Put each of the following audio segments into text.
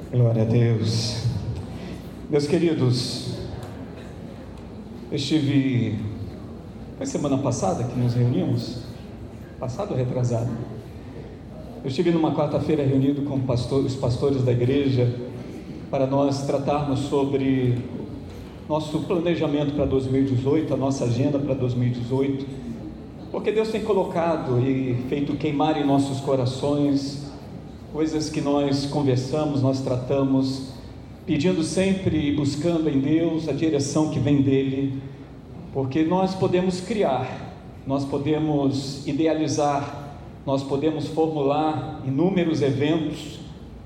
Glória a Deus. Meus queridos, foi semana passada que nos reunimos? Passado ou retrasado? Eu estive numa quarta-feira reunido com os pastores da igreja para nós tratarmos sobre nosso planejamento para 2018, a nossa agenda para 2018, porque Deus tem colocado e feito queimar em nossos corações coisas que nós conversamos, nós tratamos, pedindo sempre e buscando em Deus a direção que vem dEle, porque nós podemos criar, nós podemos idealizar, nós podemos formular inúmeros eventos,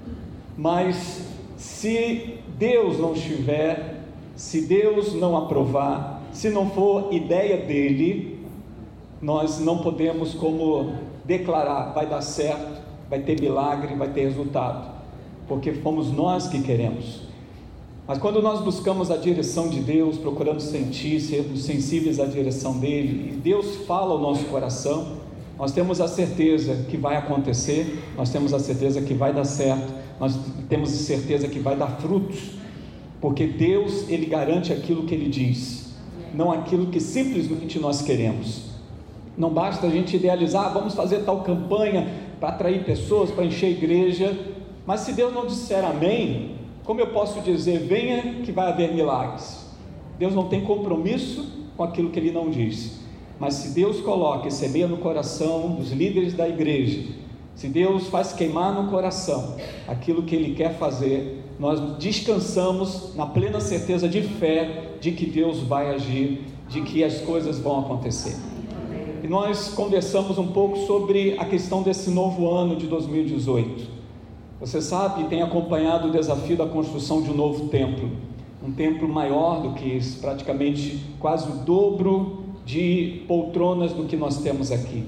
mas se Deus não estiver, se Deus não aprovar, se não for ideia dEle, nós não podemos como declarar, vai dar certo, vai ter milagre, vai ter resultado, porque fomos nós que queremos. Mas quando nós buscamos a direção de Deus, procurando sentir, sermos sensíveis à direção dEle, e Deus fala ao nosso coração, nós temos a certeza que vai acontecer, nós temos a certeza que vai dar certo, nós temos a certeza que vai dar frutos, porque Deus, Ele garante aquilo que Ele diz, não aquilo que simplesmente nós queremos. Não basta a gente idealizar, vamos fazer tal campanha para atrair pessoas, para encher a igreja, mas se Deus não disser amém, como eu posso dizer, venha que vai haver milagres? Deus não tem compromisso com aquilo que Ele não diz, mas se Deus coloca e semeia no coração dos líderes da igreja, se Deus faz queimar no coração aquilo que Ele quer fazer, nós descansamos na plena certeza de fé, de que Deus vai agir, de que as coisas vão acontecer. E nós conversamos um pouco sobre a questão desse novo ano de 2018. Você sabe, tem acompanhado o desafio da construção de um novo templo, um templo maior do que isso, praticamente quase o dobro de poltronas do que nós temos aqui,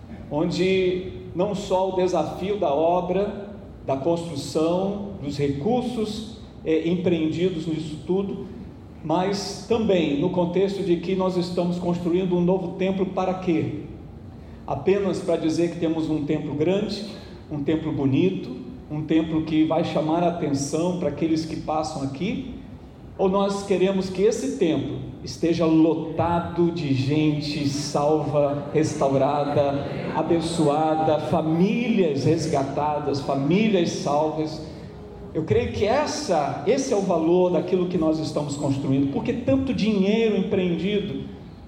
onde não só o desafio da obra, da construção, dos recursos empreendidos nisso tudo, mas também no contexto de que nós estamos construindo um novo templo. Para quê? Apenas para dizer que temos um templo grande, um templo bonito, um templo que vai chamar a atenção para aqueles que passam aqui? Ou nós queremos que esse templo esteja lotado de gente salva, restaurada, abençoada, famílias resgatadas, famílias salvas? Eu creio que esse é o valor daquilo que nós estamos construindo. Porque tanto dinheiro empreendido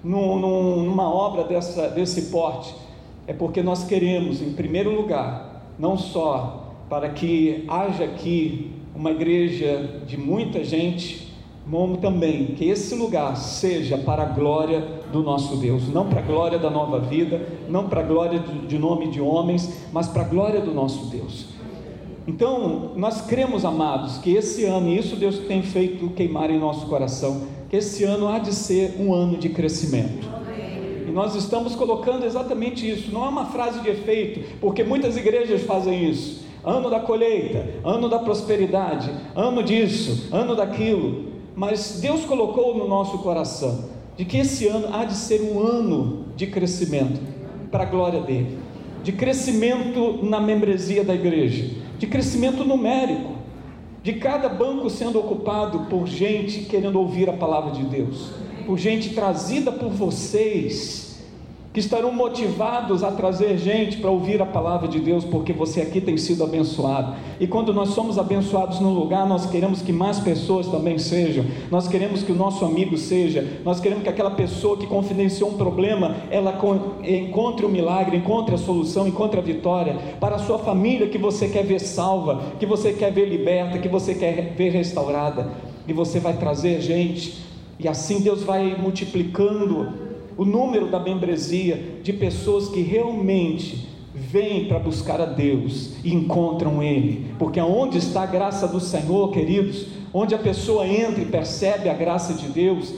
numa obra desse porte? É porque nós queremos, em primeiro lugar, não só para que haja aqui uma igreja de muita gente, como também que esse lugar seja para a glória do nosso Deus, não para a glória da Nova Vida, não para a glória de nome de homens, mas para a glória do nosso Deus. Então, nós cremos, amados, que esse ano, e isso Deus tem feito queimar em nosso coração, que esse ano há de ser um ano de crescimento. E nós estamos colocando exatamente isso, não é uma frase de efeito, porque muitas igrejas fazem isso. Ano da colheita, ano da prosperidade, ano disso, ano daquilo. Mas Deus colocou no nosso coração, de que esse ano há de ser um ano de crescimento, para a glória dEle, de crescimento na membresia da igreja, de crescimento numérico, de cada banco sendo ocupado por gente querendo ouvir a palavra de Deus, por gente trazida por vocês, que estarão motivados a trazer gente para ouvir a palavra de Deus, porque você aqui tem sido abençoado. E quando nós somos abençoados num lugar, nós queremos que mais pessoas também sejam, nós queremos que o nosso amigo seja, nós queremos que aquela pessoa que confidenciou um problema, ela encontre o milagre, encontre a solução, encontre a vitória, para a sua família que você quer ver salva, que você quer ver liberta, que você quer ver restaurada, e você vai trazer gente, e assim Deus vai multiplicando o número da membresia de pessoas que realmente vêm para buscar a Deus e encontram Ele, porque aonde está a graça do Senhor, queridos, onde a pessoa entra e percebe a graça de Deus,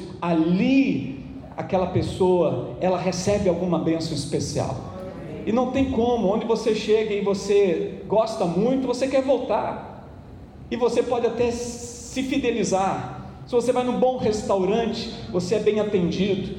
ali aquela pessoa, ela recebe alguma bênção especial, e não tem como, onde você chega e você gosta muito, você quer voltar, e você pode até se fidelizar. Se você vai num bom restaurante, você é bem atendido,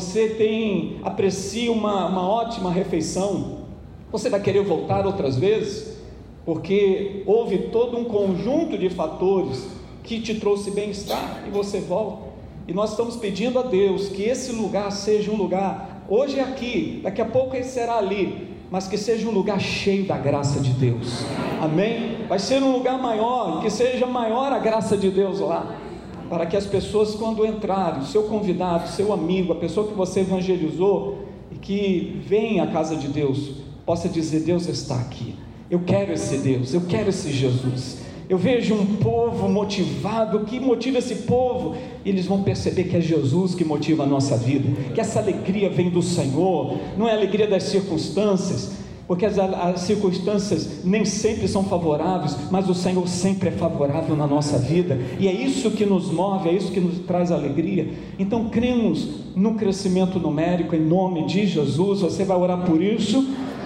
você aprecia uma ótima refeição, você vai querer voltar outras vezes? porque houve todo um conjunto de fatores que te trouxe bem-estar e você volta. E nós estamos pedindo a Deus que esse lugar seja um lugar, hoje é aqui, daqui a pouco ele será ali, mas que seja um lugar cheio da graça de Deus. Amém? Vai ser um lugar maior, que seja maior a graça de Deus lá, para que as pessoas, quando entrarem, o seu convidado, o seu amigo, a pessoa que você evangelizou e que vem à casa de Deus, possa dizer: Deus está aqui, eu quero esse Deus, eu quero esse Jesus. Eu vejo um povo motivado. O que motiva esse povo? Eles vão perceber que é Jesus que motiva a nossa vida, que essa alegria vem do Senhor, não é a alegria das circunstâncias, porque as circunstâncias nem sempre são favoráveis, mas o Senhor sempre é favorável na nossa vida, e é isso que nos move, é isso que nos traz alegria. Então cremos no crescimento numérico, em nome de Jesus. Você vai orar por isso.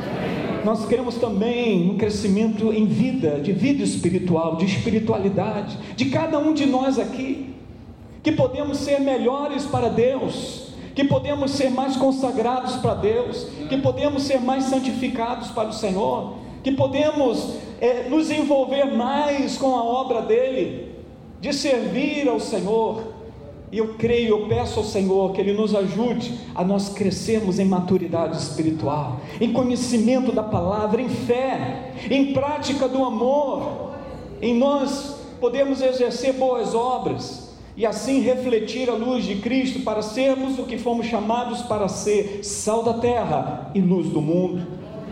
Nós queremos também um crescimento em vida, de vida espiritual, de espiritualidade, de cada um de nós aqui, que podemos ser melhores para Deus, que podemos ser mais consagrados para Deus, que podemos ser mais santificados para o Senhor, que podemos nos envolver mais com a obra dEle, de servir ao Senhor. E eu creio, eu peço ao Senhor que Ele nos ajude a nós crescermos em maturidade espiritual, em conhecimento da palavra, em fé, em prática do amor, em nós podermos exercer boas obras, e assim refletir a luz de Cristo, para sermos o que fomos chamados para ser: sal da terra e luz do mundo.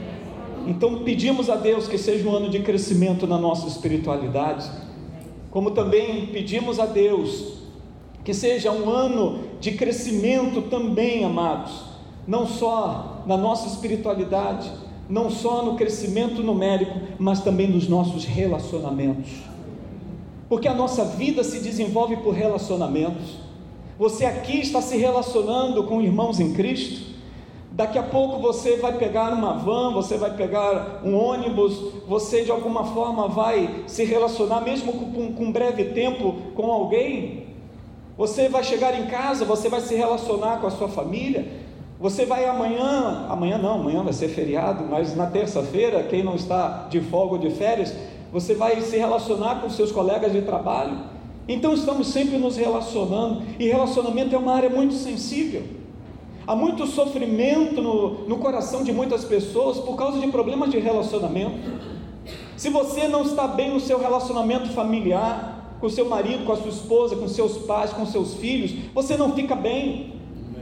Então pedimos a Deus que seja um ano de crescimento na nossa espiritualidade, como também pedimos a Deus que seja um ano de crescimento também, amados, não só na nossa espiritualidade, não só no crescimento numérico, mas também nos nossos relacionamentos, porque a nossa vida se desenvolve por relacionamentos. Você aqui está se relacionando com irmãos em Cristo. Daqui a pouco você vai pegar uma van, você vai pegar um ônibus, você de alguma forma vai se relacionar, mesmo com um breve tempo, com alguém. Você vai chegar em casa, você vai se relacionar com a sua família. Você vai amanhã vai ser feriado, mas na terça-feira, quem não está de folga ou de férias, você vai se relacionar com seus colegas de trabalho. Então estamos sempre nos relacionando, e relacionamento é uma área muito sensível. Há muito sofrimento no coração de muitas pessoas por causa de problemas de relacionamento. Se você não está bem no seu relacionamento familiar, com seu marido, com a sua esposa, com seus pais, com seus filhos, você não fica bem.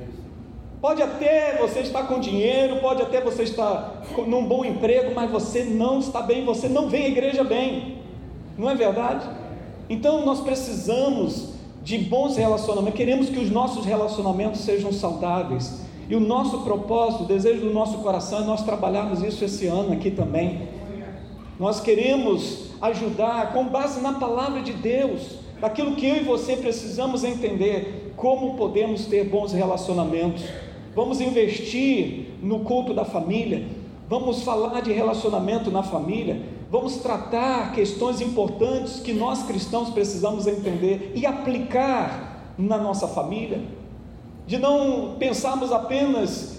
Pode até você estar com dinheiro, pode até você estar num bom emprego, mas você não está bem, você não vem à igreja bem, não é verdade? Então nós precisamos de bons relacionamentos, queremos que os nossos relacionamentos sejam saudáveis, e o nosso propósito, o desejo do nosso coração é nós trabalharmos isso esse ano aqui também. Nós queremos ajudar com base na palavra de Deus, daquilo que eu e você precisamos entender, como podemos ter bons relacionamentos. Vamos investir no culto da família, vamos falar de relacionamento na família, vamos tratar questões importantes que nós cristãos precisamos entender e aplicar na nossa família, de não pensarmos apenas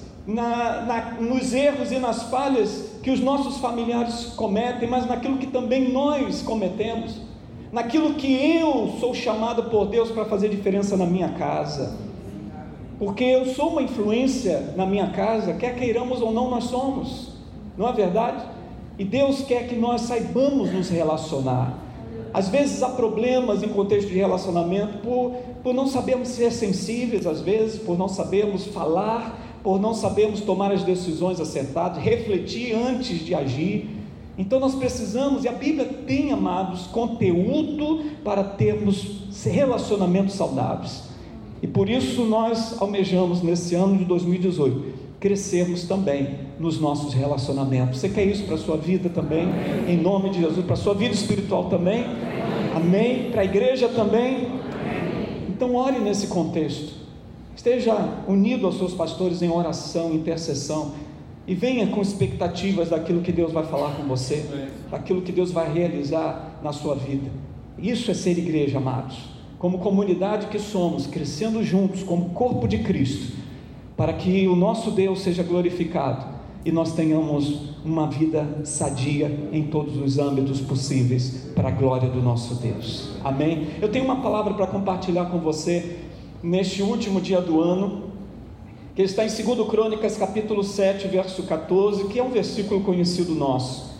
nos erros e nas falhas que os nossos familiares cometem, mas naquilo que também nós cometemos, naquilo que eu sou chamado por Deus para fazer diferença na minha casa, porque eu sou uma influência na minha casa, quer queiramos ou não, nós somos, não é verdade? E Deus quer que nós saibamos nos relacionar. Às vezes há problemas em contexto de relacionamento por não sabermos ser sensíveis, às vezes por não sabermos falar, por não sabermos tomar as decisões acertadas, refletir antes de agir. Então nós precisamos, e a Bíblia tem, amados, conteúdo para termos relacionamentos saudáveis, e por isso nós almejamos nesse ano de 2018, crescermos também nos nossos relacionamentos. Você quer isso para a sua vida também? Em nome de Jesus, para a sua vida espiritual também? Amém? Para a igreja também? Então ore nesse contexto, esteja unido aos seus pastores em oração, intercessão, e venha com expectativas daquilo que Deus vai falar com você, daquilo que Deus vai realizar na sua vida. Isso é ser igreja, amados, como comunidade que somos, crescendo juntos como corpo de Cristo, para que o nosso Deus seja glorificado e nós tenhamos uma vida sadia em todos os âmbitos possíveis, para a glória do nosso Deus. Amém? Eu tenho uma palavra para compartilhar com você neste último dia do ano, que está em 2 Crônicas capítulo 7, verso 14, que é um versículo conhecido nosso.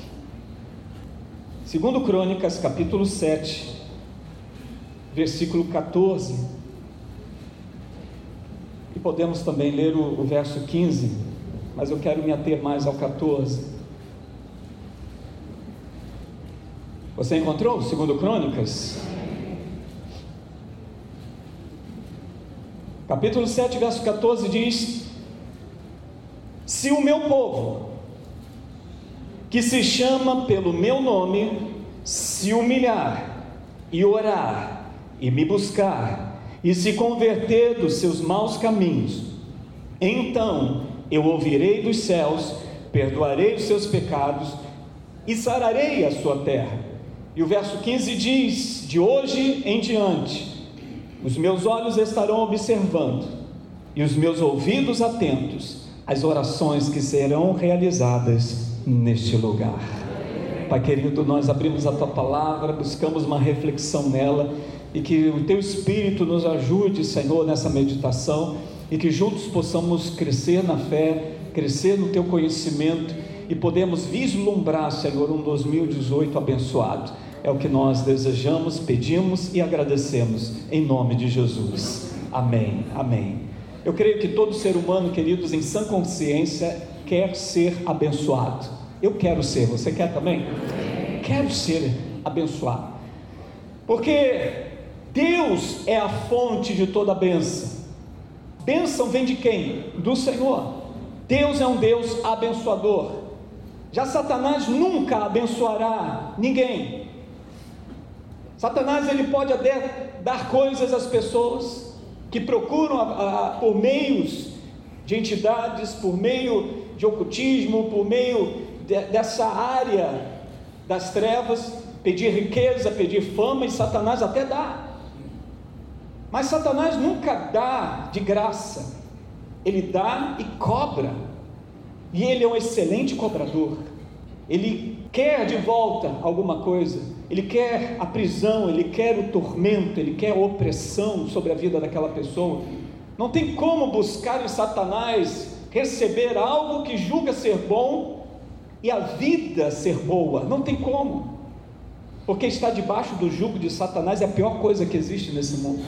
2 Crônicas capítulo 7, versículo 14, e podemos também ler o verso 15, mas eu quero me ater mais ao 14. Você encontrou 2 Crônicas? Capítulo 7, verso 14 diz: se o meu povo, que se chama pelo meu nome, se humilhar e orar e me buscar e se converter dos seus maus caminhos, então eu ouvirei dos céus, perdoarei os seus pecados e sararei a sua terra. E o verso 15 diz: de hoje em diante os meus olhos estarão observando e os meus ouvidos atentos às orações que serão realizadas neste lugar. Pai querido, nós abrimos a Tua palavra, buscamos uma reflexão nela, e que o Teu Espírito nos ajude, Senhor, nessa meditação, e que juntos possamos crescer na fé, crescer no Teu conhecimento, e podemos vislumbrar, Senhor, um 2018 abençoado. É o que nós desejamos, pedimos e agradecemos, em nome de Jesus. Amém, amém. Eu creio que todo ser humano, queridos, em sã consciência, quer ser abençoado. Eu quero ser, você quer também? Quero ser abençoado, porque Deus é a fonte de toda bênção. Bênção vem de quem? Do Senhor. Deus é um Deus abençoador. Já Satanás nunca abençoará ninguém. Satanás, ele pode até dar coisas às pessoas que procuram por meios de entidades, por meio de ocultismo, por meio dessa área das trevas, pedir riqueza, pedir fama, e Satanás até dá. Mas Satanás nunca dá de graça, ele dá e cobra, e ele é um excelente cobrador. Ele quer de volta alguma coisa, ele quer a prisão, ele quer o tormento, ele quer a opressão sobre a vida daquela pessoa. Não tem como buscar em Satanás receber algo que julga ser bom e a vida ser boa. Não tem como, porque estar debaixo do jugo de Satanás é a pior coisa que existe nesse mundo.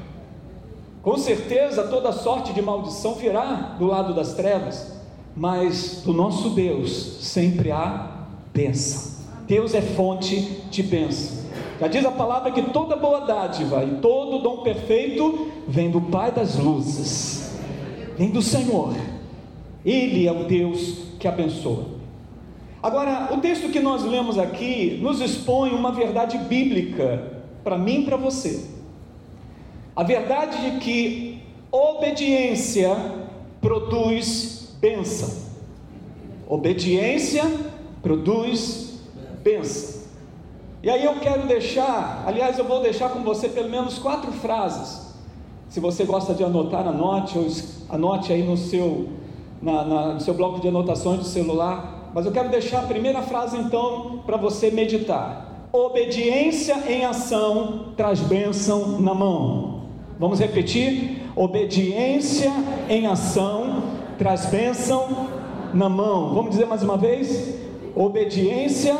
Com certeza toda sorte de maldição virá do lado das trevas, mas do nosso Deus sempre há bênção. Deus é fonte de bênção. Já diz a palavra que toda boa dádiva e todo dom perfeito vem do Pai das luzes, vem do Senhor. Ele é o Deus que abençoa. Agora, o texto que nós lemos aqui nos expõe uma verdade bíblica para mim e para você. A verdade de que obediência produz bênção. Obediência produz bênção. E aí eu quero deixar, aliás, eu vou deixar com você pelo menos 4 frases. Se você gosta de anotar, anote aí no seu bloco de anotações do celular. Mas eu quero deixar a primeira frase então para você meditar. Obediência em ação traz bênção na mão. Vamos repetir? Obediência em ação traz bênção na mão. Vamos dizer mais uma vez? Obediência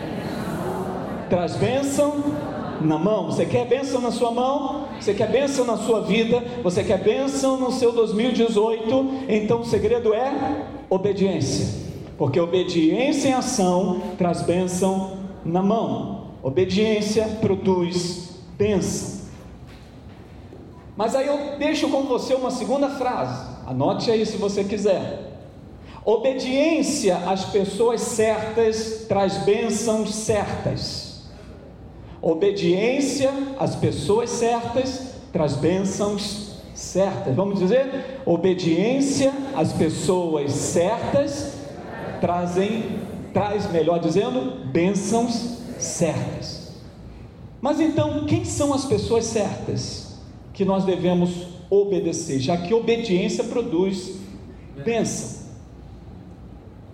traz bênção na mão. Você quer bênção na sua mão? Você quer bênção na sua vida? Você quer bênção no seu 2018? Então o segredo é obediência, porque obediência em ação traz bênção na mão. Obediência produz bênção. Mas aí eu deixo com você uma segunda frase, anote aí se você quiser. Obediência às pessoas certas traz bênçãos certas. Obediência às pessoas certas traz bênçãos certas. Vamos dizer? Obediência às pessoas certas traz, melhor dizendo, bênçãos certas. Mas então, quem são as pessoas certas que nós devemos obedecer, já que obediência produz bênção?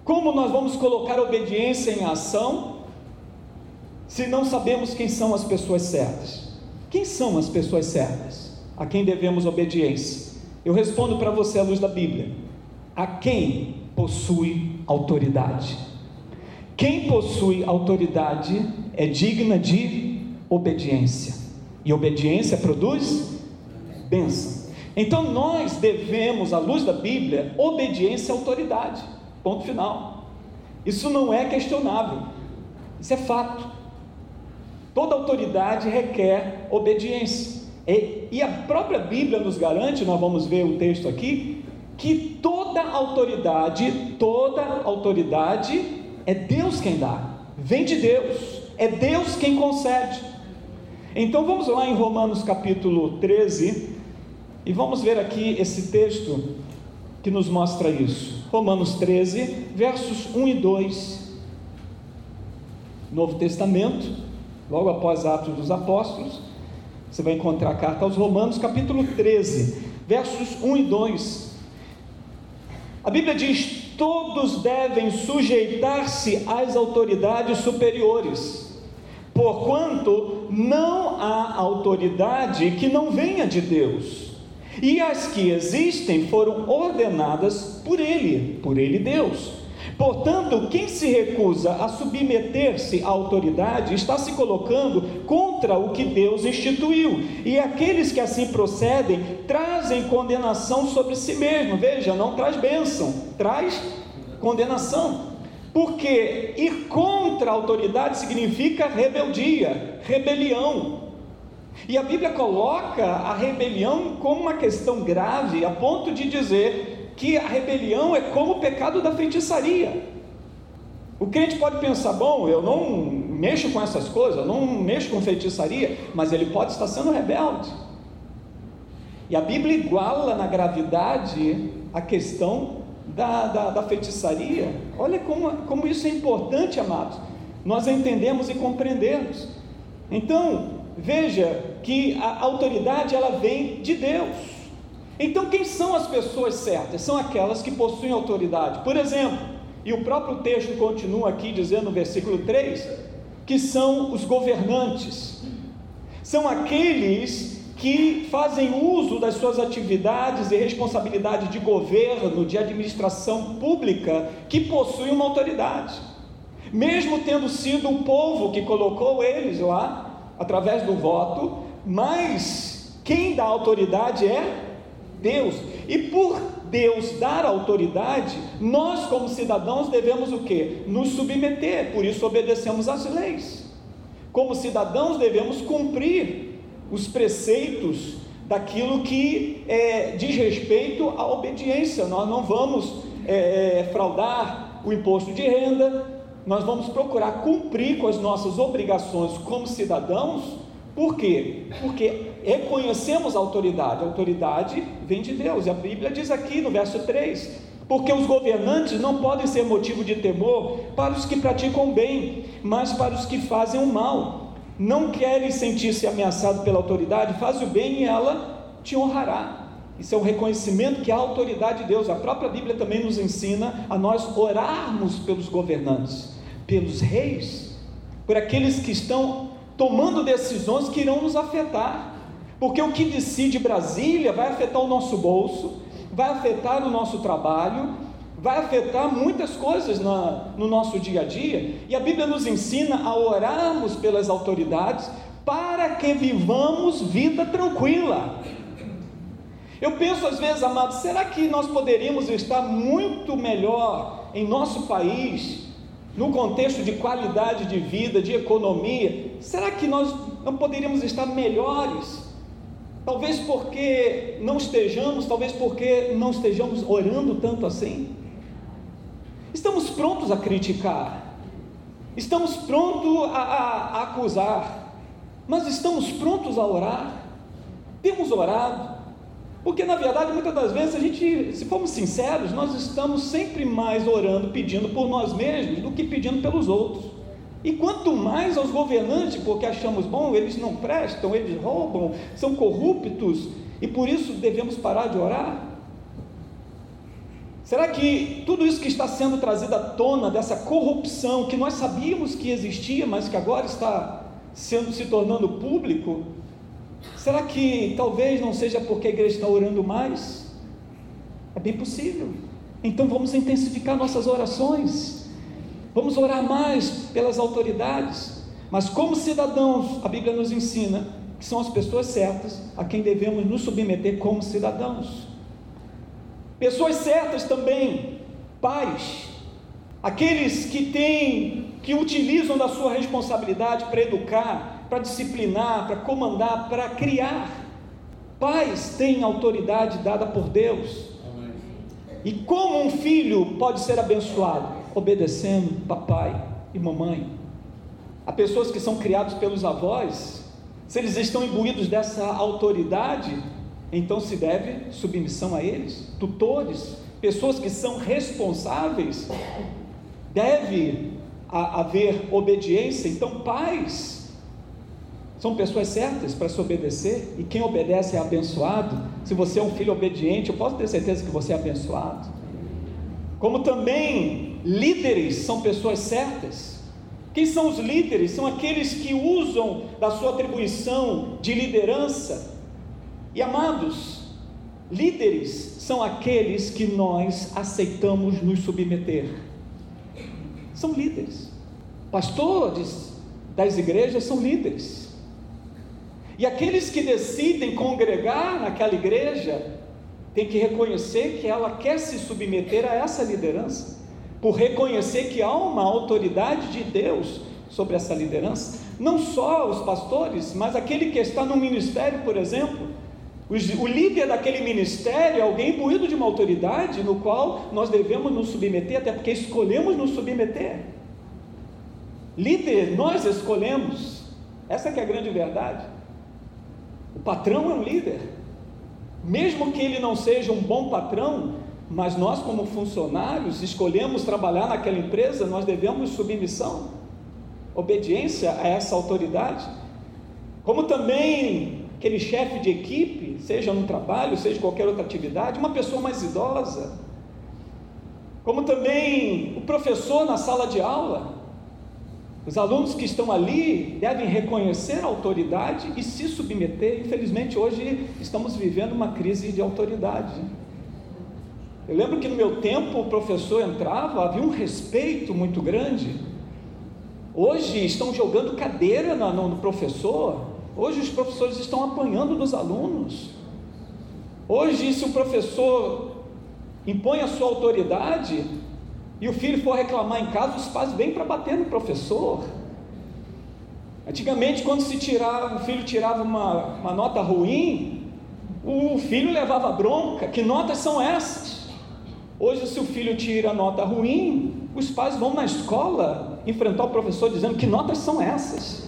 Como nós vamos colocar a obediência em ação se não sabemos quem são as pessoas certas? Quem são as pessoas certas a quem devemos obediência? Eu respondo para você à luz da Bíblia: a quem possui autoridade. Quem possui autoridade é digna de obediência, e obediência produz bênção. Então nós devemos, à luz da Bíblia, obediência à autoridade, ponto final. Isso não é questionável, isso é fato. Toda autoridade requer obediência, e a própria Bíblia nos garante, nós vamos ver o texto aqui, que toda autoridade é Deus quem dá, vem de Deus, é Deus quem concede. Então vamos lá em Romanos capítulo 13, e vamos ver aqui esse texto que nos mostra isso. Romanos 13, versos 1 e 2, Novo Testamento, logo após Atos dos Apóstolos, você vai encontrar a carta aos Romanos, capítulo 13, versos 1 e 2, a Bíblia diz: todos devem sujeitar-se às autoridades superiores, porquanto não há autoridade que não venha de Deus, e as que existem foram ordenadas por Ele Deus. Portanto, quem se recusa a submeter-se à autoridade está se colocando contra o que Deus instituiu, e aqueles que assim procedem trazem condenação sobre si mesmo. Veja, não traz bênção, traz condenação, porque ir contra a autoridade significa rebeldia, rebelião, e a Bíblia coloca a rebelião como uma questão grave, a ponto de dizer que a rebelião é como o pecado da feitiçaria. O crente pode pensar: bom, eu não mexo com essas coisas, eu não mexo com feitiçaria, mas ele pode estar sendo rebelde. E a Bíblia iguala na gravidade a questão da feitiçaria. Olha como isso é importante, amados, nós entendemos e compreendemos. Então, veja que a autoridade, ela vem de Deus. Então quem são as pessoas certas? São aquelas que possuem autoridade. Por exemplo, e o próprio texto continua aqui dizendo no versículo 3, que são os governantes, são aqueles que fazem uso das suas atividades e responsabilidades de governo, de administração pública, que possuem uma autoridade, mesmo tendo sido o povo que colocou eles lá, através do voto, mas quem dá autoridade é Deus, e por Deus dar autoridade, nós como cidadãos devemos o quê? Nos submeter, por isso obedecemos às leis. Como cidadãos devemos cumprir os preceitos daquilo que diz respeito à obediência. Nós não vamos fraudar o imposto de renda, nós vamos procurar cumprir com as nossas obrigações como cidadãos. Por quê? Porque reconhecemos a autoridade vem de Deus, e a Bíblia diz aqui no verso 3, porque os governantes não podem ser motivo de temor para os que praticam o bem, mas para os que fazem o mal. Não querem sentir-se ameaçados pela autoridade, faz o bem e ela te honrará. Isso é um reconhecimento que há autoridade de Deus. A própria Bíblia também nos ensina a nós orarmos pelos governantes, pelos reis, por aqueles que estão tomando decisões que irão nos afetar, porque o que decide Brasília vai afetar o nosso bolso, vai afetar o nosso trabalho, vai afetar muitas coisas no nosso dia a dia, e a Bíblia nos ensina a orarmos pelas autoridades, para que vivamos vida tranquila. Eu penso às vezes, amados, será que nós poderíamos estar muito melhor em nosso país, no contexto de qualidade de vida, de economia? Será que nós não poderíamos estar melhores? Talvez porque não estejamos orando tanto assim. Estamos prontos a criticar, estamos prontos a acusar, mas estamos prontos a orar? Temos orado? Porque na verdade, muitas das vezes, a gente, se formos sinceros, nós estamos sempre mais orando, pedindo por nós mesmos, do que pedindo pelos outros. E quanto mais aos governantes, porque achamos, bom, eles não prestam, eles roubam, são corruptos, e por isso devemos parar de orar? Será que tudo isso que está sendo trazido à tona, dessa corrupção que nós sabíamos que existia, mas que agora está se tornando público, será que talvez não seja porque a igreja está orando mais? É bem possível. Então vamos intensificar nossas orações, vamos orar mais pelas autoridades, mas como cidadãos, a Bíblia nos ensina que são as pessoas certas a quem devemos nos submeter como cidadãos. Pessoas certas também, pais, aqueles que utilizam da sua responsabilidade para educar, para disciplinar, para comandar, para criar. Pais têm autoridade dada por Deus. Amém. E como um filho pode ser abençoado? Obedecendo papai e mamãe. Há pessoas que são criados pelos avós, se eles estão imbuídos dessa autoridade, então se deve submissão a eles. Tutores, pessoas que são responsáveis, deve haver obediência. Então pais são pessoas certas para se obedecer, e quem obedece é abençoado. Se você é um filho obediente, eu posso ter certeza que você é abençoado. Como também líderes são pessoas certas. Quem são os líderes? São aqueles que usam da sua atribuição de liderança. E amados, líderes são aqueles que nós aceitamos nos submeter. São líderes. Pastores das igrejas são líderes. E aqueles que decidem congregar naquela igreja têm que reconhecer que ela quer se submeter a essa liderança, por reconhecer que há uma autoridade de Deus sobre essa liderança. Não só os pastores, mas aquele que está no ministério, por exemplo. O líder daquele ministério é alguém imbuído de uma autoridade, no qual nós devemos nos submeter, até porque escolhemos nos submeter. Líder, nós escolhemos. Essa que é a grande verdade. O patrão é um líder, mesmo que ele não seja um bom patrão, mas nós como funcionários escolhemos trabalhar naquela empresa, nós devemos submissão, obediência a essa autoridade. Como também aquele chefe de equipe, seja no trabalho, seja em qualquer outra atividade, uma pessoa mais idosa. Como também o professor na sala de aula. Os alunos que estão ali devem reconhecer a autoridade e se submeter. Infelizmente hoje estamos vivendo uma crise de autoridade. Eu lembro que no meu tempo o professor entrava, havia um respeito muito grande. Hoje estão jogando cadeira no professor. Hoje os professores estão apanhando dos alunos. Hoje, se o professor impõe a sua autoridade e o filho for reclamar em casa, os pais vêm para bater no professor. Antigamente, quando o filho tirava uma nota ruim, o filho levava bronca. Que notas são essas? Hoje, se o filho tira nota ruim, os pais vão na escola enfrentar o professor dizendo: que notas são essas?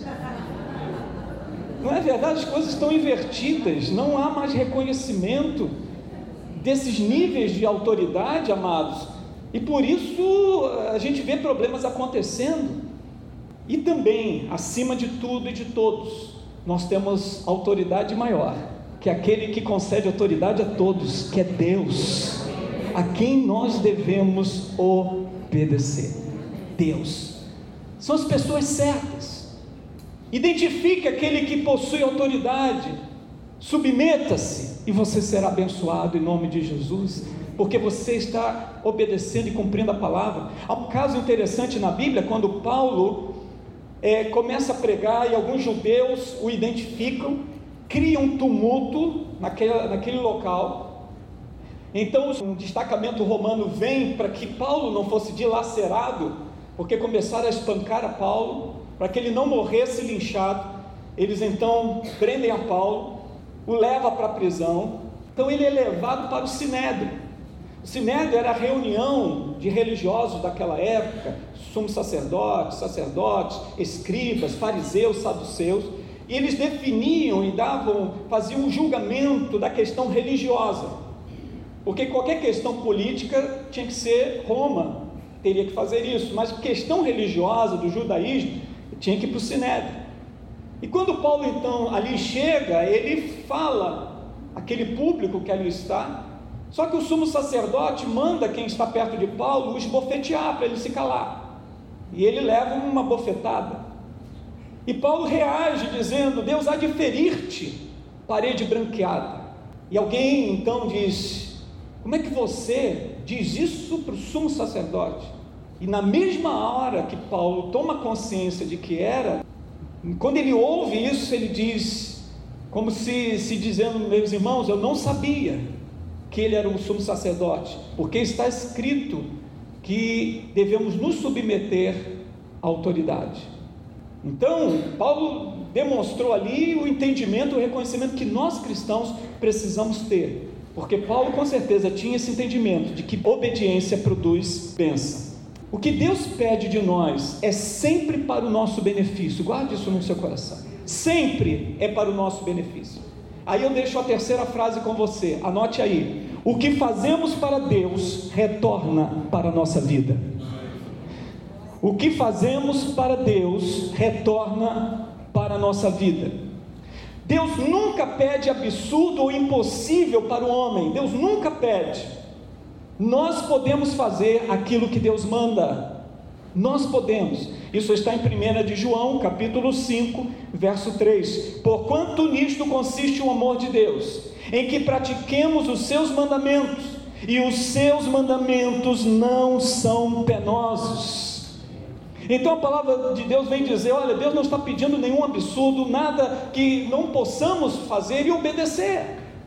Não é verdade? As coisas estão invertidas. Não há mais reconhecimento desses níveis de autoridade, amados, e por isso a gente vê problemas acontecendo. E também, acima de tudo e de todos, nós temos autoridade maior, que é aquele que concede autoridade a todos, que é Deus, a quem nós devemos obedecer. Deus. São as pessoas certas. Identifique aquele que possui autoridade, submeta-se e você será abençoado em nome de Jesus, porque você está obedecendo e cumprindo a palavra. Há um caso interessante na Bíblia, quando Paulo começa a pregar e alguns judeus o identificam, criam um tumulto naquele local. Então um destacamento romano vem para que Paulo não fosse dilacerado, porque começaram a espancar a Paulo, para que ele não morresse linchado. Eles então prendem a Paulo, o levam para a prisão. Então ele é levado para o Sinédrio. O Sinédrio era a reunião de religiosos daquela época, sumos sacerdotes, escribas, fariseus, saduceus, e eles definiam e faziam um julgamento da questão religiosa, porque qualquer questão política tinha que ser Roma, teria que fazer isso, mas questão religiosa do judaísmo tinha que ir para o Sinédrio. E quando Paulo então ali chega, ele fala aquele público que ali está, Só que o sumo sacerdote manda quem está perto de Paulo o esbofetear para ele se calar, e ele leva uma bofetada, e Paulo reage dizendo: Deus há de ferir-te, parede branqueada. E alguém então diz: como é que você diz isso para o sumo sacerdote? E na mesma hora que Paulo toma consciência de que era, quando ele ouve isso, ele diz, como se dizendo: meus irmãos, eu não sabia que ele era o sumo sacerdote, porque está escrito que devemos nos submeter à autoridade. Então, Paulo demonstrou ali o entendimento, o reconhecimento que nós cristãos precisamos ter, porque Paulo com certeza tinha esse entendimento de que obediência produz bênção. O que Deus pede de nós é sempre para o nosso benefício, guarde isso no seu coração, sempre é para o nosso benefício. Aí eu deixo a terceira frase com você, anote aí: o que fazemos para Deus retorna para a nossa vida. O que fazemos para Deus retorna para a nossa vida. Deus nunca pede absurdo ou impossível para o homem, Deus nunca pede. Nós podemos fazer aquilo que Deus manda, nós podemos. Isso está em 1 de João, capítulo 5, verso 3. Porquanto nisto consiste o amor de Deus, em que pratiquemos os seus mandamentos, e os seus mandamentos não são penosos. Então a palavra de Deus vem dizer: olha, Deus não está pedindo nenhum absurdo, nada que não possamos fazer e obedecer,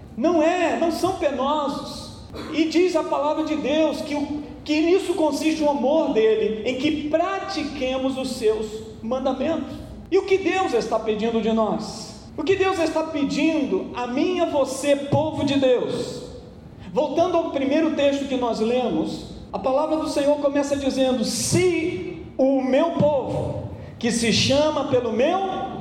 não são penosos. E diz a palavra de Deus que nisso consiste o amor dele, em que pratiquemos os seus mandamentos. E o que Deus está pedindo de nós? O que Deus está pedindo a mim e a você, povo de Deus? Voltando ao primeiro texto que nós lemos, a palavra do Senhor começa dizendo: se o meu povo, que se chama pelo meu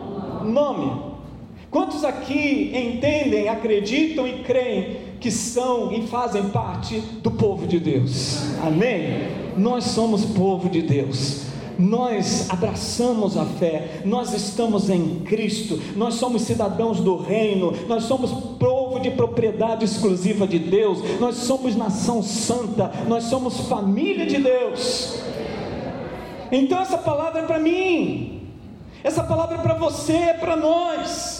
nome. Quantos aqui entendem, acreditam e creem que são e fazem parte do povo de Deus? Amém? Nós somos povo de Deus, nós abraçamos a fé, nós estamos em Cristo, nós somos cidadãos do reino, nós somos povo de propriedade exclusiva de Deus, nós somos nação santa, nós somos família de Deus. Então essa palavra é para mim, essa palavra é para você, é para nós.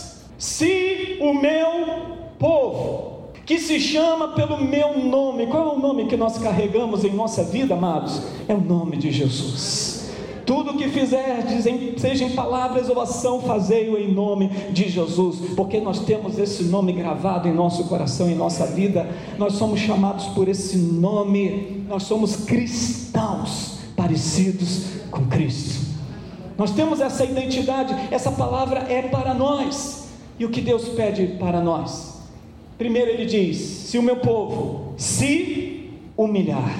Se o meu povo, que se chama pelo meu nome, qual é o nome que nós carregamos em nossa vida, amados? É o nome de Jesus. Tudo o que fizerdes, seja em palavras ou ação, fazei-o em nome de Jesus, porque nós temos esse nome gravado em nosso coração, em nossa vida. Nós somos chamados por esse nome, nós somos cristãos parecidos com Cristo. Nós temos essa identidade, essa palavra é para nós. E o que Deus pede para nós? Primeiro ele diz: se o meu povo se humilhar.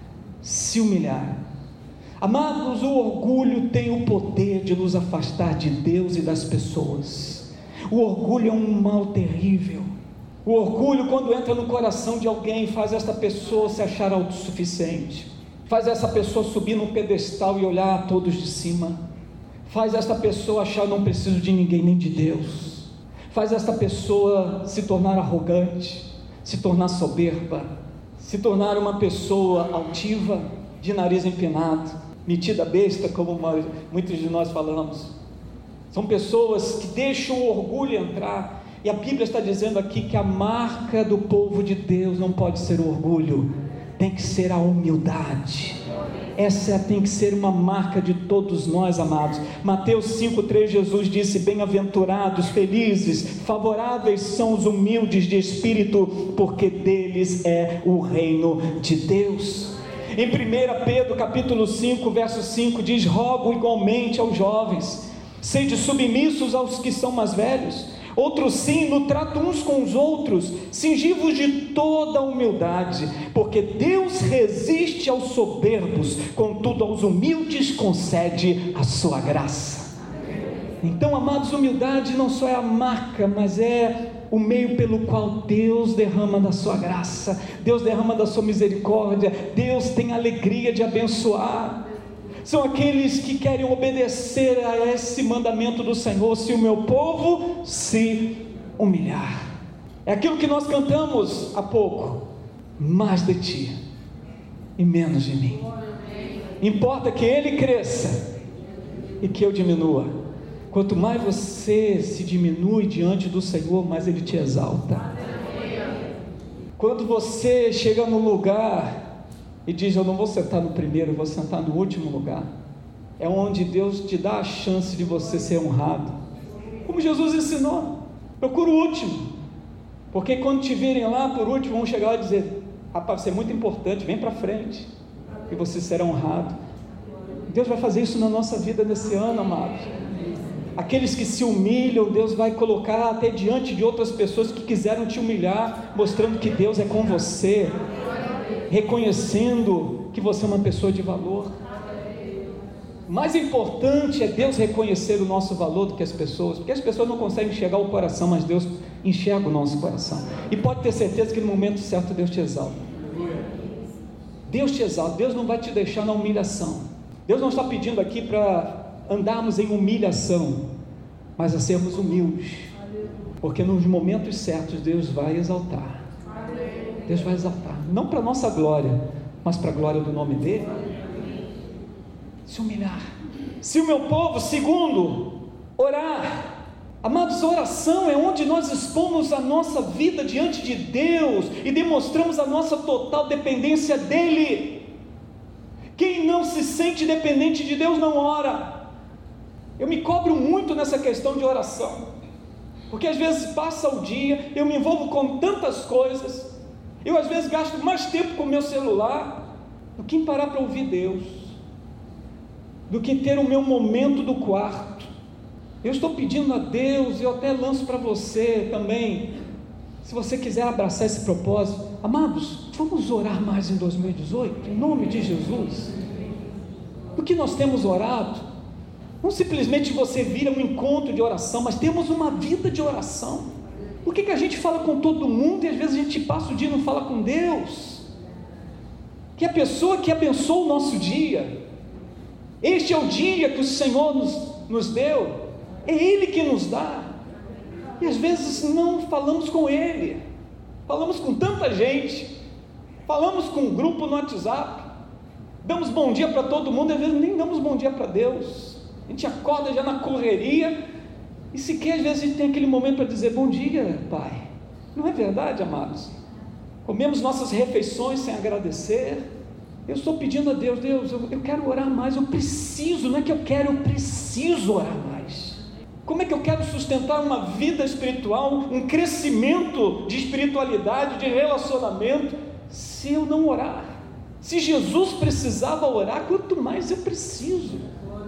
Amados, o orgulho tem o poder de nos afastar de Deus e das pessoas. O orgulho é um mal terrível. O orgulho, quando entra no coração de alguém, faz essa pessoa se achar autossuficiente, faz essa pessoa subir num pedestal e olhar a todos de cima, faz essa pessoa achar: não preciso de ninguém, nem de Deus. Faz essa pessoa se tornar arrogante, se tornar soberba, se tornar uma pessoa altiva, de nariz empinado, metida besta, como muitos de nós falamos. São pessoas que deixam o orgulho entrar, e a Bíblia está dizendo aqui que a marca do povo de Deus não pode ser o orgulho, tem que ser a humildade. Essa tem que ser uma marca de todos nós, amados. Mateus 5,3, Jesus disse: bem-aventurados, felizes, favoráveis são os humildes de espírito, porque deles é o reino de Deus. Em 1 Pedro capítulo 5, verso 5 diz: rogo igualmente aos jovens, sede submissos aos que são mais velhos. Outros sim, no trato uns com os outros, cingi-vos de toda a humildade, porque Deus resiste aos soberbos, contudo aos humildes concede a sua graça. Então, amados, humildade não só é a marca, mas é o meio pelo qual Deus derrama da sua graça, Deus derrama da sua misericórdia, Deus tem alegria de abençoar. São aqueles que querem obedecer a esse mandamento do Senhor: se o meu povo se humilhar. É aquilo que nós cantamos há pouco: mais de Ti e menos de mim. Importa que Ele cresça e que eu diminua. Quanto mais você se diminui diante do Senhor, mais Ele te exalta. Quando você chega no lugar e diz: eu não vou sentar no primeiro, eu vou sentar no último lugar, é onde Deus te dá a chance de você ser honrado, como Jesus ensinou. Procura o último, porque quando te virem lá por último, vão chegar lá e dizer: rapaz, você é muito importante, vem para frente, e você será honrado. Deus vai fazer isso na nossa vida nesse ano, amados. Aqueles que se humilham, Deus vai colocar até diante de outras pessoas que quiseram te humilhar, mostrando que Deus é com você, reconhecendo que você é uma pessoa de valor. Mais importante é Deus reconhecer o nosso valor do que as pessoas, porque as pessoas não conseguem enxergar o coração, mas Deus enxerga o nosso coração, e pode ter certeza que no momento certo Deus te exalta. Deus te exalta. Deus não vai te deixar na humilhação. Deus não está pedindo aqui para andarmos em humilhação, mas a sermos humildes, porque nos momentos certos Deus vai exaltar. Deus vai exaltar, não para a nossa glória, mas para a glória do nome dEle. Se humilhar. Se o meu povo, segundo, orar. Amados, a oração é onde nós expomos a nossa vida diante de Deus e demonstramos a nossa total dependência dEle. Quem não se sente dependente de Deus não ora. Eu me cobro muito nessa questão de oração, porque às vezes passa o dia, eu me envolvo com tantas coisas, eu às vezes gasto mais tempo com o meu celular do que em parar para ouvir Deus, do que ter o meu momento do quarto. Eu estou pedindo a Deus, eu até lanço para você também, se você quiser abraçar esse propósito, amados, vamos orar mais em 2018, em nome de Jesus. Do que nós temos orado, não simplesmente você vira um encontro de oração, mas temos uma vida de oração. Por que a gente fala com todo mundo e às vezes a gente passa o dia e não fala com Deus? Que a pessoa que abençoa o nosso dia, este é o dia que o Senhor nos deu, é Ele que nos dá, e às vezes não falamos com Ele, falamos com tanta gente, falamos com um grupo no WhatsApp, damos bom dia para todo mundo, e às vezes nem damos bom dia para Deus. A gente acorda já na correria, e sequer às vezes a gente tem aquele momento para dizer: bom dia, Pai. Não é verdade, amados? Comemos nossas refeições sem agradecer. Eu estou pedindo a Deus: Deus, eu quero orar mais, eu preciso, não é que eu quero, eu preciso orar mais. Como é que eu quero sustentar uma vida espiritual, um crescimento de espiritualidade, de relacionamento, se eu não orar? Se Jesus precisava orar, quanto mais eu preciso.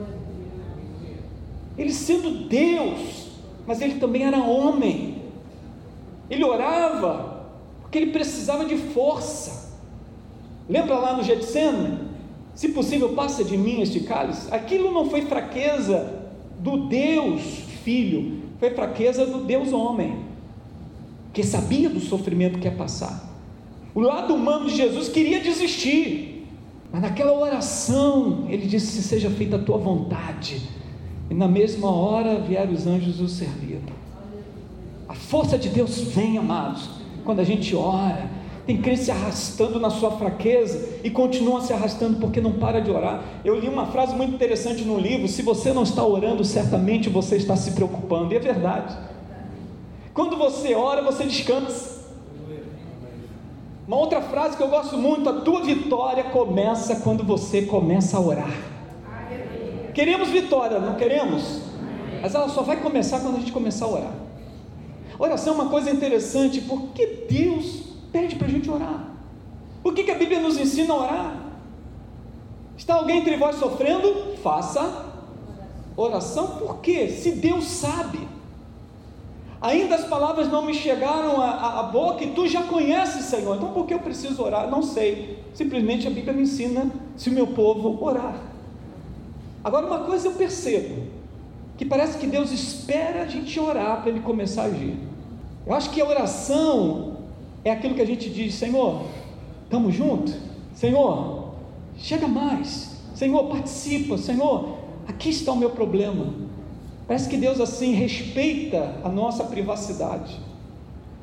Ele sendo Deus, mas ele também era homem. Ele orava porque ele precisava de força. Lembra lá no Getsemane? Se possível, passa de mim este cálice. Aquilo não foi fraqueza do Deus Filho, foi fraqueza do Deus homem, que sabia do sofrimento que ia passar. O lado humano de Jesus queria desistir, mas naquela oração ele disse: seja feita a tua vontade. E na mesma hora vieram os anjos o servir. A força de Deus vem, amados, quando a gente ora. Tem crente se arrastando na sua fraqueza e continua se arrastando porque não para de orar. Eu li uma frase muito interessante no livro: se você não está orando, certamente você está se preocupando. E é verdade. Quando você ora, você descansa. Uma outra frase que eu gosto muito: a tua vitória começa quando você começa a orar. Queremos vitória, não queremos? Mas ela só vai começar quando a gente começar a orar. Oração é uma coisa interessante, porque Deus pede para a gente orar. Por que a Bíblia nos ensina a orar? Está alguém entre vós sofrendo? Faça oração. Por quê? Se Deus sabe. Ainda as palavras não me chegaram à boca e tu já conheces, Senhor. Então por que eu preciso orar? Não sei. Simplesmente a Bíblia me ensina, se o meu povo orar. Agora, uma coisa eu percebo, que parece que Deus espera a gente orar para Ele começar a agir. Eu acho que a oração é aquilo que a gente diz: Senhor, estamos juntos? Senhor, chega mais. Senhor, participa. Senhor, aqui está o meu problema. Parece que Deus assim respeita a nossa privacidade.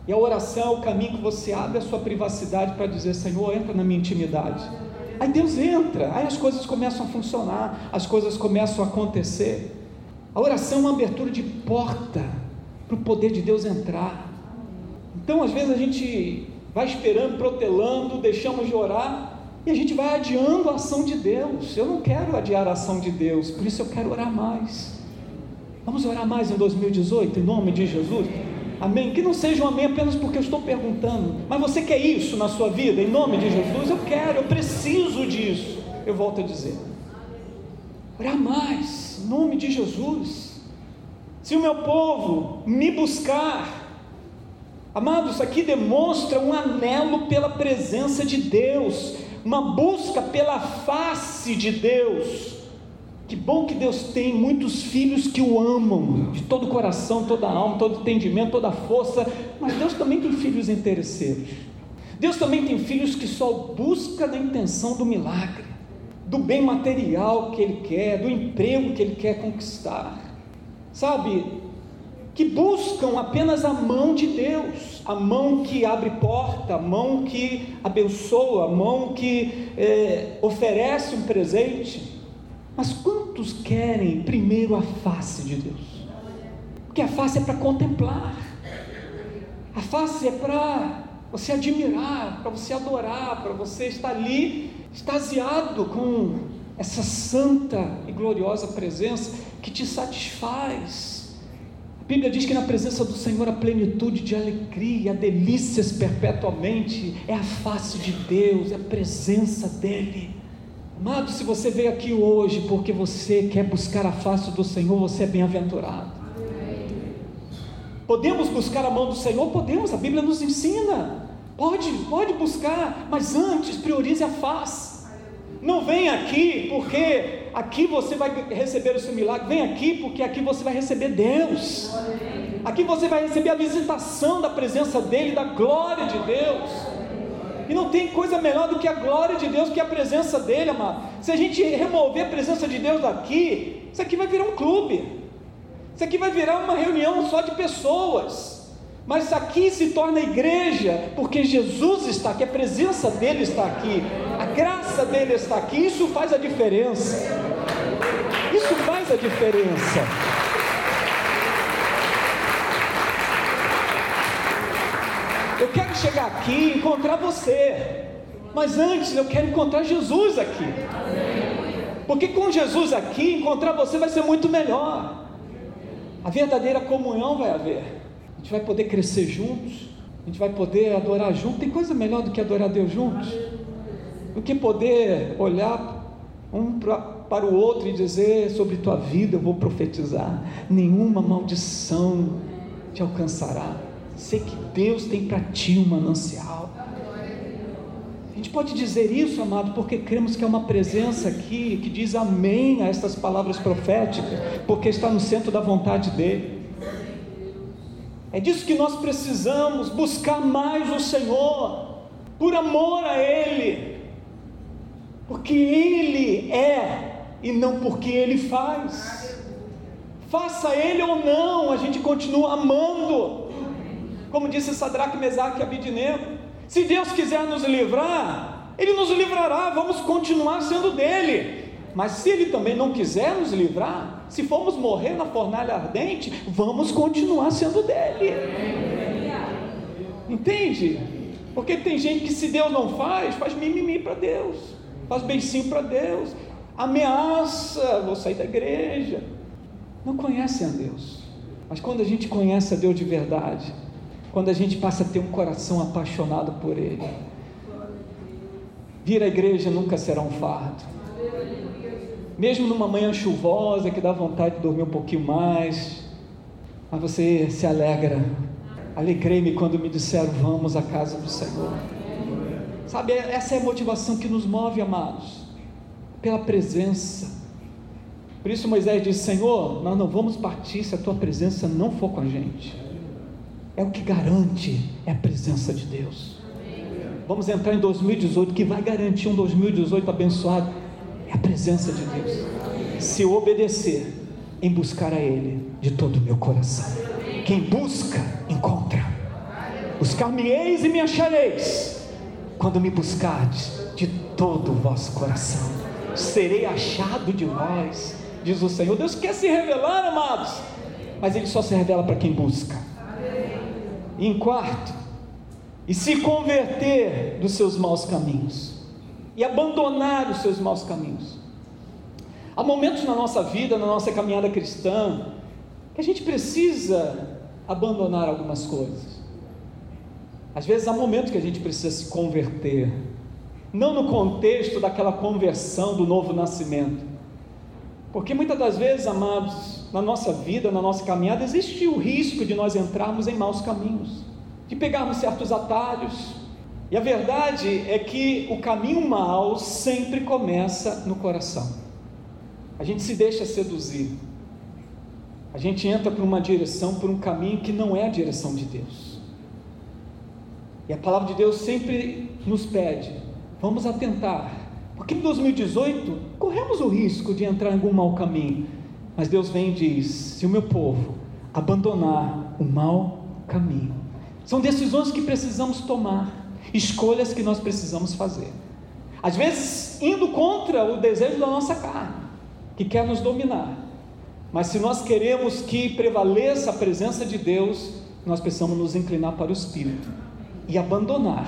E a oração é o caminho que você abre a sua privacidade para dizer: Senhor, entra na minha intimidade. Aí Deus entra, aí as coisas começam a funcionar, as coisas começam a acontecer. A oração é uma abertura de porta para o poder de Deus entrar. Então às vezes a gente vai esperando, protelando, deixamos de orar, e a gente vai adiando a ação de Deus. Eu não quero adiar a ação de Deus, por isso eu quero orar mais. Vamos orar mais em 2018, em nome de Jesus? Amém? Que não seja um amém apenas porque eu estou perguntando, mas você quer isso na sua vida, em nome de Jesus? Eu quero, eu preciso disso. Eu volto a dizer, orar mais, em nome de Jesus. Se o meu povo me buscar, amados, isso aqui demonstra um anelo pela presença de Deus, uma busca pela face de Deus. Que bom que Deus tem muitos filhos que o amam, de todo o coração, toda a alma, todo o entendimento, toda a força, mas Deus também tem filhos interesseiros. Deus também tem filhos que só buscam na intenção do milagre, do bem material que Ele quer, do emprego que Ele quer conquistar, sabe? Que buscam apenas a mão de Deus, a mão que abre porta, a mão que abençoa, a mão que oferece um presente. Mas quantos querem primeiro a face de Deus? Porque a face é para contemplar, a face é para você admirar, para você adorar, para você estar ali extasiado com essa santa e gloriosa presença que te satisfaz. A Bíblia diz que na presença do Senhor há plenitude de alegria, há delícias perpetuamente. É a face de Deus, é a presença dEle. Amado, se você veio aqui hoje porque você quer buscar a face do Senhor, você é bem-aventurado. Podemos buscar a mão do Senhor? Podemos, a Bíblia nos ensina. Pode buscar, mas antes priorize a face. Não vem aqui porque aqui você vai receber o seu milagre. Vem aqui porque aqui você vai receber Deus. Aqui você vai receber a visitação da presença dEle, da glória de Deus. E não tem coisa melhor do que a glória de Deus, que a presença dEle, amado. Se a gente remover a presença de Deus daqui, isso aqui vai virar um clube, isso aqui vai virar uma reunião só de pessoas, mas isso aqui se torna igreja, porque Jesus está aqui, a presença dEle está aqui, a graça dEle está aqui. Isso faz a diferença, isso faz a diferença. Eu quero chegar aqui e encontrar você, mas antes eu quero encontrar Jesus aqui, porque com Jesus aqui, encontrar você vai ser muito melhor. A verdadeira comunhão vai haver, a gente vai poder crescer juntos, a gente vai poder adorar juntos. Tem coisa melhor do que adorar Deus juntos? Do que poder olhar um para o outro e dizer: sobre tua vida eu vou profetizar, nenhuma maldição te alcançará. Sei que Deus tem para ti um manancial. A gente pode dizer isso, amado, porque cremos que é uma presença aqui que diz amém a essas palavras proféticas, porque está no centro da vontade dEle. É disso que nós precisamos, buscar mais o Senhor, por amor a Ele, porque Ele é e não porque Ele faz. Faça Ele ou não, a gente continua amando. Como disse Sadraque, Mesaque e Abidnego, se Deus quiser nos livrar, Ele nos livrará, vamos continuar sendo dEle. Mas se Ele também não quiser nos livrar, se formos morrer na fornalha ardente, vamos continuar sendo dEle. Entende? Porque tem gente que, se Deus não faz mimimi para Deus, faz beicinho para Deus, ameaça: vou sair da igreja. Não conhecem a Deus. Mas quando a gente conhece a Deus de verdade, quando a gente passa a ter um coração apaixonado por Ele, vir à igreja nunca será um fardo. Mesmo numa manhã chuvosa que dá vontade de dormir um pouquinho mais, mas você se alegra. Alegrei-me quando me disseram: vamos à casa do Senhor. Sabe, essa é a motivação que nos move, amados, pela presença. Por isso Moisés disse: Senhor, nós não vamos partir se a tua presença não for com a gente. É o que garante, é a presença de Deus. Vamos entrar em 2018, que vai garantir um 2018 abençoado, é a presença de Deus. Se eu obedecer em buscar a Ele de todo o meu coração. Quem busca, encontra. Buscar-me-eis e me achareis, quando me buscardes de todo o vosso coração. Serei achado de vós, diz o Senhor. Deus quer se revelar, amados, mas Ele só se revela para quem busca. E em quarto, e se converter dos seus maus caminhos, e abandonar os seus maus caminhos. Há momentos na nossa vida, na nossa caminhada cristã, que a gente precisa abandonar algumas coisas. Às vezes há momentos que a gente precisa se converter, não no contexto daquela conversão do novo nascimento, porque muitas das vezes, amados, na nossa vida, na nossa caminhada, existe o risco de nós entrarmos em maus caminhos, de pegarmos certos atalhos, e a verdade é que o caminho mau sempre começa no coração. A gente se deixa seduzir, a gente entra por uma direção, por um caminho que não é a direção de Deus, e a palavra de Deus sempre nos pede, vamos atentar, porque em 2018 corremos o risco de entrar em algum mau caminho, mas Deus vem e diz, se o meu povo abandonar o mau caminho, são decisões que precisamos tomar, escolhas que nós precisamos fazer, às vezes indo contra o desejo da nossa carne, que quer nos dominar, mas se nós queremos que prevaleça a presença de Deus, nós precisamos nos inclinar para o Espírito, e abandonar.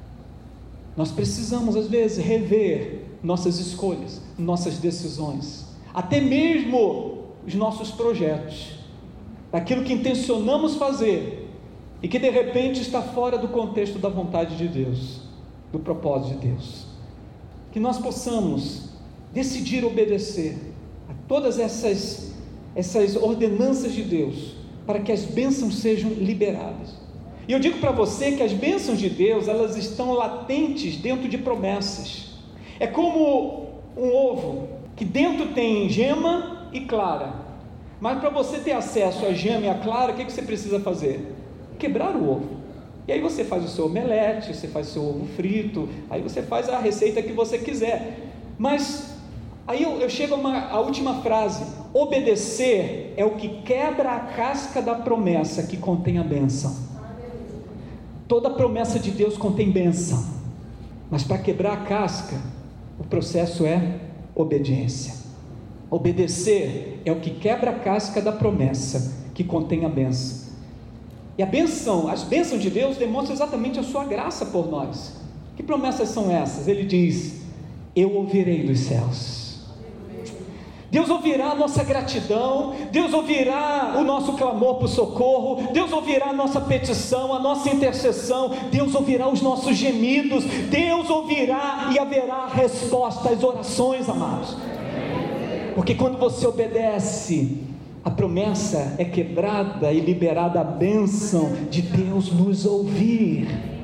Nós precisamos às vezes rever nossas escolhas, nossas decisões, até mesmo os nossos projetos, daquilo que intencionamos fazer, e que de repente está fora do contexto da vontade de Deus, do propósito de Deus, que nós possamos decidir obedecer a todas essas ordenanças de Deus, para que as bênçãos sejam liberadas. E eu digo para você que as bênçãos de Deus, elas estão latentes dentro de promessas. É como um ovo, que dentro tem gema e clara, mas para você ter acesso à gema e à clara, o que você precisa fazer? Quebrar o ovo, e aí você faz o seu omelete, você faz o seu ovo frito, aí você faz a receita que você quiser, mas aí eu chego à última frase, obedecer é o que quebra a casca da promessa que contém a bênção. Toda promessa de Deus contém bênção, mas para quebrar a casca, o processo é obediência. Obedecer é o que quebra a casca da promessa que contém a bênção. E as bênçãos de Deus demonstram exatamente a sua graça por nós. Que promessas são essas? Ele diz, eu ouvirei dos céus. Deus ouvirá a nossa gratidão, Deus ouvirá o nosso clamor por socorro, Deus ouvirá a nossa petição, a nossa intercessão, Deus ouvirá os nossos gemidos, Deus ouvirá e haverá resposta às orações, amados, porque quando você obedece, a promessa é quebrada e liberada a bênção de Deus nos ouvir.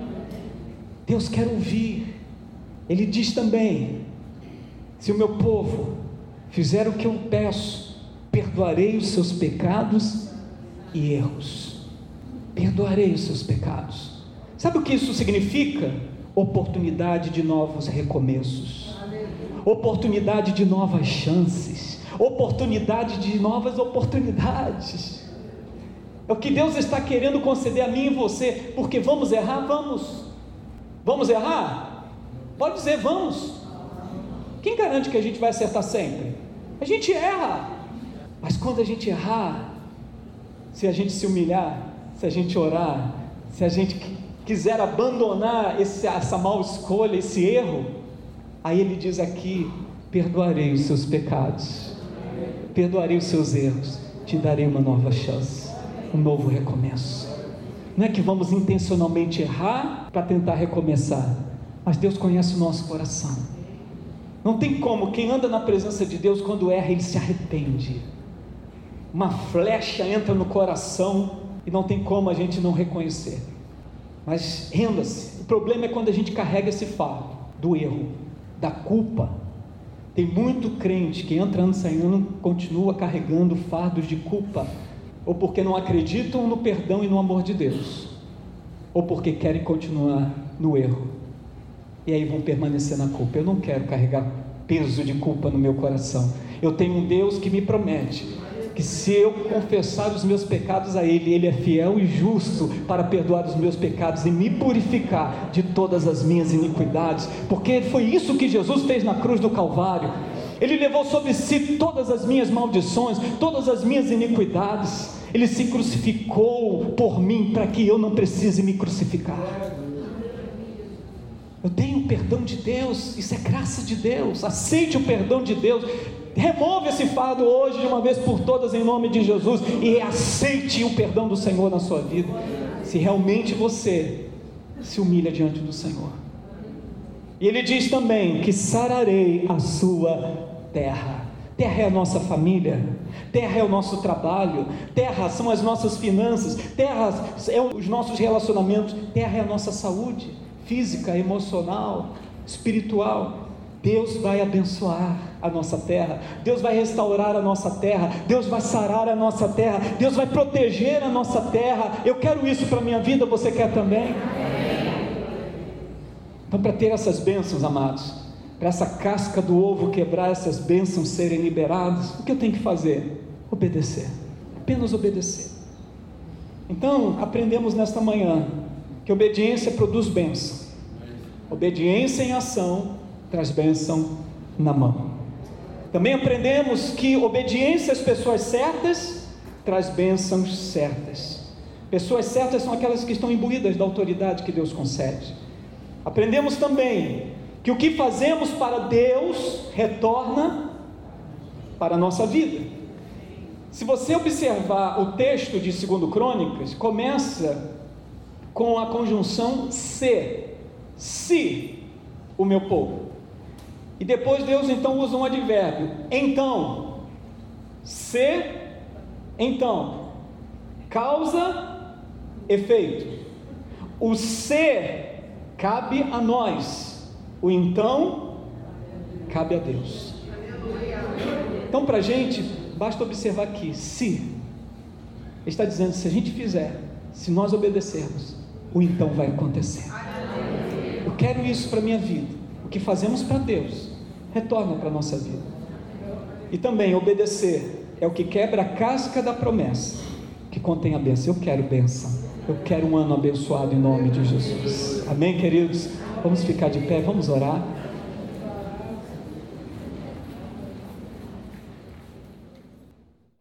Deus quer ouvir. Ele diz também, se o meu povo fizer o que eu peço, perdoarei os seus pecados e erros. Perdoarei os seus pecados. Sabe o que isso significa? Oportunidade de novos recomeços, oportunidade de novas chances, oportunidade de novas oportunidades. É o que Deus está querendo conceder a mim e você, porque vamos errar? Vamos errar? Pode dizer vamos. Quem garante que a gente vai acertar sempre? A gente erra, mas quando a gente errar, se a gente se humilhar, se a gente orar, se a gente quiser abandonar essa mal escolha, esse erro, aí ele diz aqui, perdoarei os seus pecados, perdoarei os seus erros, te darei uma nova chance, um novo recomeço. Não é que vamos intencionalmente errar para tentar recomeçar, mas Deus conhece o nosso coração. Não tem como, quem anda na presença de Deus, quando erra, ele se arrepende. Uma flecha entra no coração e não tem como a gente não reconhecer. Mas renda-se. O problema é quando a gente carrega esse fardo do erro, da culpa. Tem muito crente que entra ano sem ano, continua carregando fardos de culpa, ou porque não acreditam no perdão e no amor de Deus, ou porque querem continuar no erro. E aí vão permanecer na culpa. Eu não quero carregar peso de culpa no meu coração. Eu tenho um Deus que me promete que se eu confessar os meus pecados a Ele, Ele é fiel e justo para perdoar os meus pecados e me purificar de todas as minhas iniquidades, porque foi isso que Jesus fez na cruz do Calvário. Ele levou sobre si todas as minhas maldições, todas as minhas iniquidades. Ele se crucificou por mim, para que eu não precise me crucificar. Eu tenho o perdão de Deus, isso é graça de Deus. Aceite o perdão de Deus. Remova esse fardo hoje de uma vez por todas em nome de Jesus, e aceite o perdão do Senhor na sua vida, se realmente você se humilha diante do Senhor. E Ele diz também que sararei a sua terra. Terra é a nossa família, terra é o nosso trabalho, terra são as nossas finanças, terra é os nossos relacionamentos, terra é a nossa saúde física, emocional, espiritual. Deus vai abençoar a nossa terra, Deus vai restaurar a nossa terra, Deus vai sarar a nossa terra, Deus vai proteger a nossa terra. Eu quero isso para a minha vida, você quer também? Então, para ter essas bênçãos, amados, para essa casca do ovo quebrar, essas bênçãos serem liberadas, o que eu tenho que fazer? Obedecer, apenas obedecer. Então, aprendemos nesta manhã que obediência produz bênção, obediência em ação traz bênção na mão. Também aprendemos que obediência às pessoas certas traz bênçãos certas. Pessoas certas são aquelas que estão imbuídas da autoridade que Deus concede. Aprendemos também que o que fazemos para Deus retorna para a nossa vida. Se você observar o texto de 2 Crônicas, começa com a conjunção se o meu povo. E depois Deus então usa um advérbio, então, se, então, causa, efeito. O se cabe a nós, o então cabe a Deus. Então, para a gente, basta observar aqui, se, Ele está dizendo, se a gente fizer, se nós obedecermos, o então vai acontecer. Eu quero isso para a minha vida. O que fazemos para Deus retorna para a nossa vida. E também obedecer é o que quebra a casca da promessa que contém a bênção. Eu quero bênção, eu quero um ano abençoado em nome de Jesus. Amém, queridos? Vamos ficar de pé, vamos orar.